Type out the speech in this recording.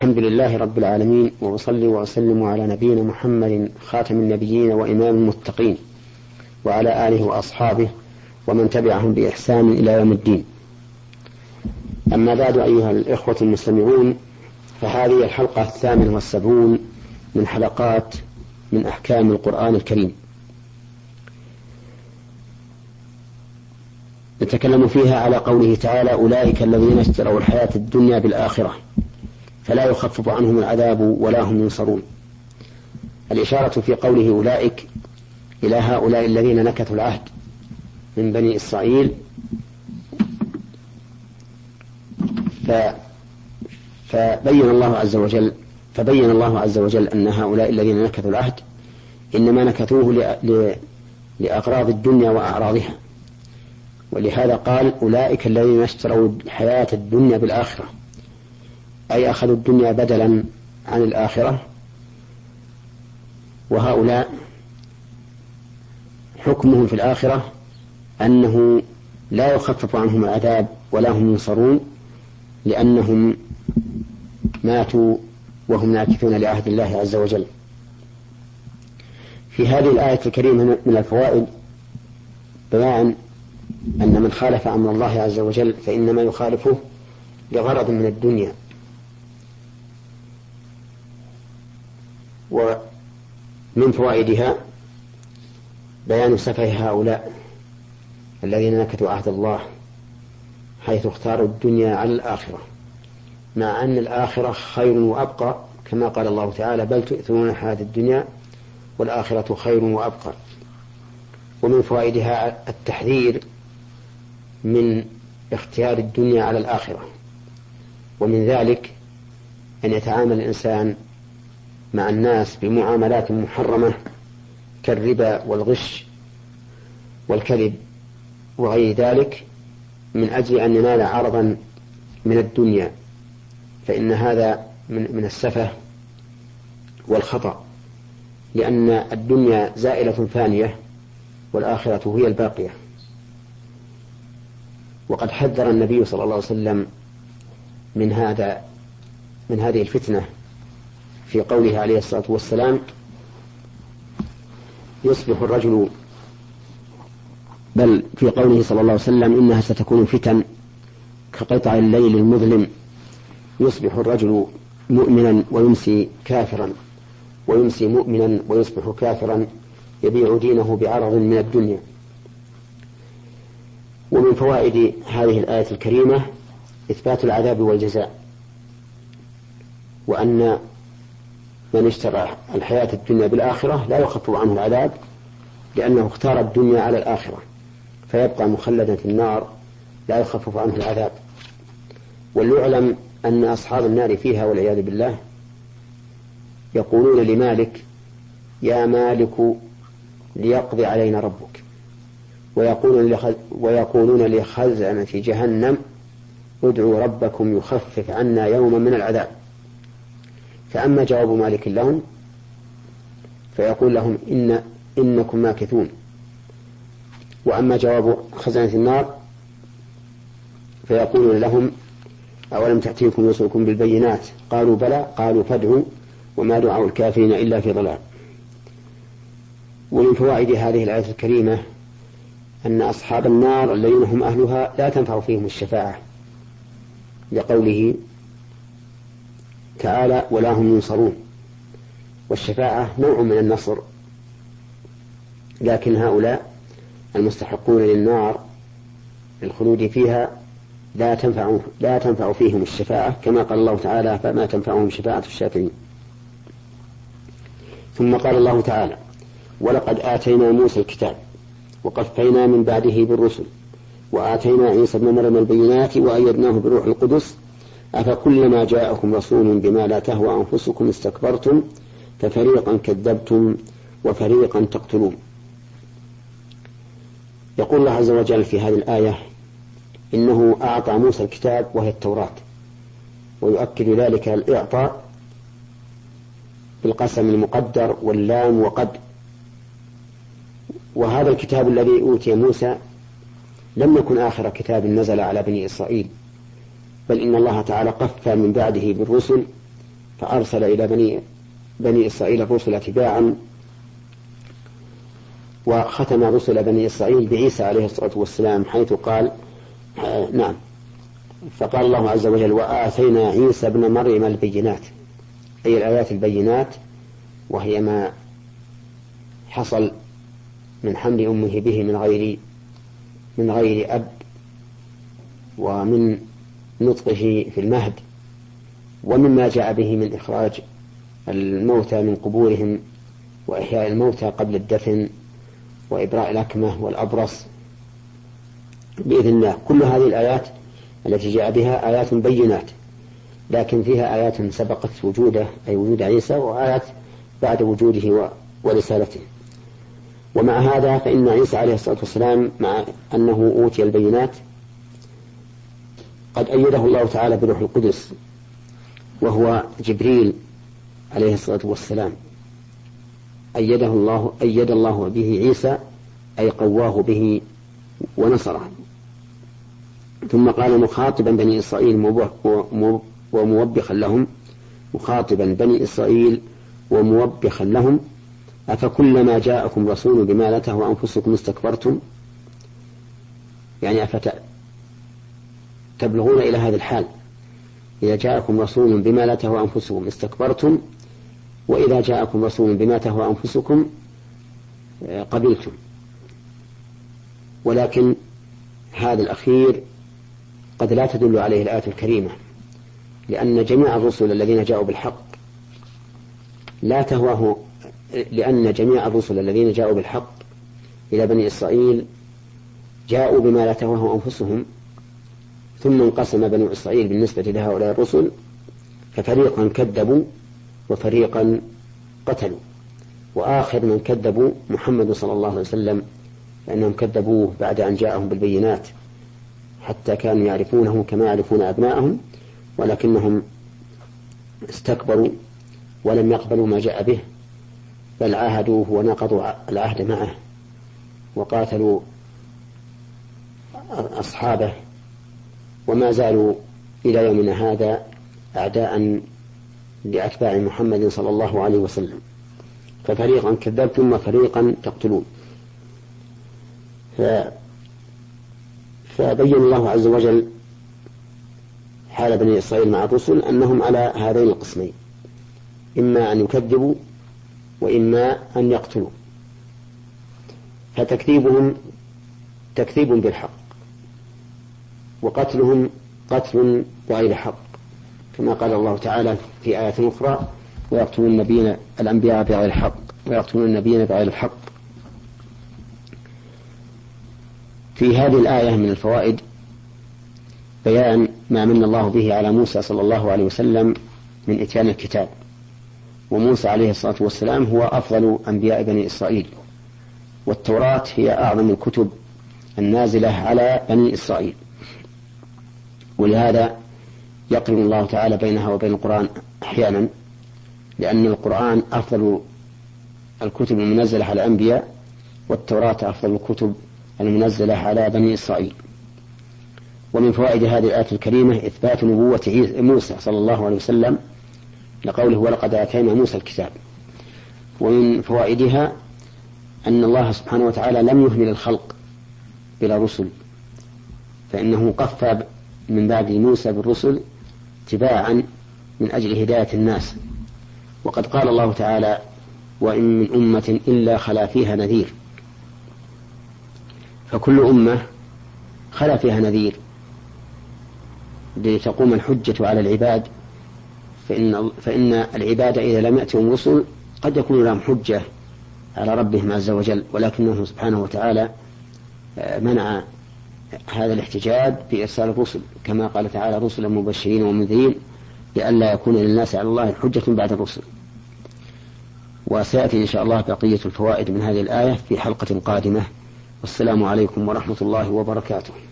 الحمد لله رب العالمين، وأصلي وأسلم على نبينا محمد خاتم النبيين وإمام المتقين، وعلى آله وأصحابه ومن تبعهم بإحسان إلى يوم الدين. أما بعد، أيها الإخوة المستمعون، فهذه الحلقة 78 من حلقات من أحكام القرآن الكريم، نتكلم فيها على قوله تعالى: أولئك الذين اشتروا الحياة الدنيا بالآخرة فلا يخفف عنهم العذاب ولا هم ينصرون. الإشارة في قوله أولئك إلى هؤلاء الذين نكثوا العهد من بني إسرائيل، فبين الله عز وجل أن هؤلاء الذين نكثوا العهد إنما نكثوه لأغراض الدنيا وأعراضها، ولهذا قال: أولئك الذين اشتروا الحياة الدنيا بالآخرة، أي أخذوا الدنيا بدلا عن الآخرة. وهؤلاء حكمهم في الآخرة أنه لا يخفف عنهم العذاب ولا هم ينصرون، لأنهم ماتوا وهم ناكثون لعهد الله عز وجل. في هذه الآية الكريمة من الفوائد بيان أن من خالف أمر الله عز وجل فإنما يخالفه لغرض من الدنيا. ومن فوائدها بيان سفه هؤلاء الذين نكثوا عهد الله، حيث اختاروا الدنيا على الآخرة، مع أن الآخرة خير وأبقى، كما قال الله تعالى: بل تؤثرون الحياة الدنيا والآخرة خير وأبقى. ومن فوائدها التحذير من اختيار الدنيا على الآخرة، ومن ذلك أن يتعامل الإنسان مع الناس بمعاملات محرمة كالربا والغش والكذب وغير ذلك، من أجل أن ينال عرضا من الدنيا، فإن هذا من السفه والخطأ، لأن الدنيا زائلة فانية والآخرة هي الباقية. وقد حذر النبي صلى الله عليه وسلم من هذه الفتنة في قوله عليه الصلاة والسلام: يصبح الرجل، بل في قوله صلى الله عليه وسلم: إنها ستكون فتن كقطع الليل المظلم، يصبح الرجل مؤمنا ويمسي كافرا، ويمسي مؤمنا ويصبح كافرا، يبيع دينه بعرض من الدنيا. ومن فوائد هذه الآية الكريمة إثبات العذاب والجزاء، وأن من اشترى الحياة الدنيا بالآخرة لا يخفف عنه العذاب، لأنه اختار الدنيا على الآخرة، فيبقى مخلدا في النار لا يخفف عنه العذاب. وليعلم أن أصحاب النار فيها والعياذ بالله يقولون لمالك: يا مالك ليقضي علينا ربك، ويقولون لخزنة جهنم: ادعوا ربكم يخفف عنا يوما من العذاب. فأما جواب مالك لهم فيقول لهم: إنكم ماكثون. وأما جواب خزنة النار فيقولون لهم: أولم تأتيكم رسلكم بالبينات؟ قالوا: بلى. قالوا: فادعوا، وما دعاء الكافرين إلا في ضلال. ومن فوائد هذه الآية الكريمة أن أصحاب النار الذين هم أهلها لا تنفع فيهم الشفاعة، لقوله تعالى: ولا هم ينصرون. والشفاعة نوع من النصر، لكن هؤلاء المستحقون للنار الخلود فيها لا تنفع فيهم الشفاعة، كما قال الله تعالى: فما تنفعهم شفاعة الشافعين. ثم قال الله تعالى: ولقد آتينا موسى الكتاب وقفينا من بعده بالرسل وآتينا عيسى ابن مريم البينات وأيدناه بروح القدس أفكلما جاءكم رسول بما لا تهوى أنفسكم استكبرتم ففريقا كذبتم وفريقا تقتلون. يقول الله عز وجل في هذه الآية إنه أعطى موسى الكتاب وهي التوراة، ويؤكد ذلك الإعطاء بالقسم المقدر واللام وقد. وهذا الكتاب الذي أوتي موسى لم يكن آخر كتاب نزل على بني إسرائيل، بل إن الله تعالى قفى من بعده بالرسل فأرسل إلى بني إسرائيل الرسل تباعا، وختم رسل بني إسرائيل بعيسى عليه الصلاة والسلام، حيث قال نعم، فقال الله عز وجل: وآتينا عيسى ابن مريم البينات، أي الآيات البينات، وهي ما حصل من حمل أمه به من غير أب، ومن نطقه في المهد، ومما جاء به من إخراج الموتى من قبورهم، وإحياء الموتى قبل الدفن، وإبراء الأكمة والأبرص بإذن الله. كل هذه الآيات التي جاء بها آيات بينات، لكن فيها آيات سبقت وجوده، أي وجود عيسى، وآيات بعد وجوده ورسالته. ومع هذا فإن عيسى عليه الصلاة والسلام مع أنه أوتي البينات قد أيده الله تعالى بروح القدس، وهو جبريل عليه الصلاة والسلام، أيد الله به عيسى، أي قواه به ونصره. ثم قال مخاطبا بني إسرائيل وموبخا لهم، مخاطبا بني إسرائيل وموبخا لهم: أفكلما جاءكم رسول بما لا تهوى أنفسكم استكبرتم؟ يعني تبلغون إلى هذا الحال، إذا جاءكم رسول بما لا تهوى أنفسكم استكبرتم، وإذا جاءكم رسول بما تهوى أنفسكم قبلتم. ولكن هذا الأخير قد لا تدل عليه الآية الكريمة، لأن جميع الرسل الذين جاءوا بالحق إلى بني إسرائيل جاءوا بما لا تهواه أنفسهم، ثم انقسم بنو إسرائيل بالنسبة لهؤلاء الرسل، ففريقا كذبوا وفريقا قتلوا. وآخر من كذبوا محمد صلى الله عليه وسلم، لأنهم كذبوه بعد أن جاءهم بالبينات، حتى كانوا يعرفونه كما يعرفون أبناءهم، ولكنهم استكبروا ولم يقبلوا ما جاء به، بل عاهدوه ونقضوا العهد معه، وقاتلوا أصحابه، وما زالوا إلى يومنا هذا أعداء لأتباع محمد صلى الله عليه وسلم. ففريقا كذبتم وفريقا تقتلون. فبين الله عز وجل حال بني إسرائيل مع الرسل أنهم على هذين القسمين، إما أن يكذبوا وإما أن يقتلوا. فتكذيبهم تكذيب بالحق، وقتلهم قتل بغير حق، كما قال الله تعالى في آية أخرى: ويقتلون الأنبياء بغير حق ويقتلون النبيين بغير الحق. في هذه الآية من الفوائد بيان ما من الله به على موسى صلى الله عليه وسلم من إتيان الكتاب، وموسى عليه الصلاة والسلام هو أفضل أنبياء بني إسرائيل، والتوراة هي أعظم الكتب النازلة على بني إسرائيل، ولهذا يقرن الله تعالى بينها وبين القرآن أحيانا، لأن القرآن أفضل الكتب المنزلة على الأنبياء، والتوراة أفضل الكتب المنزلة على بني إسرائيل. ومن فوائد هذه الآية الكريمة إثبات نبوة موسى صلى الله عليه وسلم لقوله: ولقد آتينا موسى الكتاب. ومن فوائدها أن الله سبحانه وتعالى لم يهمل الخلق بلا رسل، فإنه قفى من بعد موسى بالرسل تباعا من أجل هداية الناس. وقد قال الله تعالى: وإن من أمة إلا خلا فيها نذير. فكل أمة خلا فيها نذير لتقوم الحجة على العباد، فإن العباد إذا لم يأتهم رسل قد يكون لهم حجة على ربهم عز وجل، ولكنه سبحانه وتعالى منع هذا الاحتجاج بإرسال الرسل، كما قال تعالى: رسلا مبشرين ومنذرين لئلا يكون للناس على الله حجة بعد الرسل. وسيأتي إن شاء الله بقية الفوائد من هذه الآية في حلقة قادمة. والسلام عليكم ورحمة الله وبركاته.